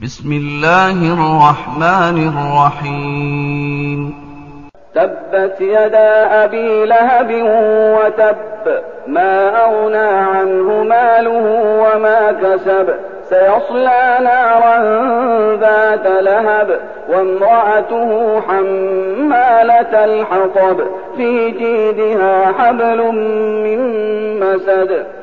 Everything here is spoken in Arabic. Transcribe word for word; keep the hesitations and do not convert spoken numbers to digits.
بسم الله الرحمن الرحيم. تبت يدا أبي لهب وتب، ما أغنى عنه ماله وما كسب، سيصلى نارا ذات لهب، وامرأته حمالة الحطب، في جيدها حبل من مسد.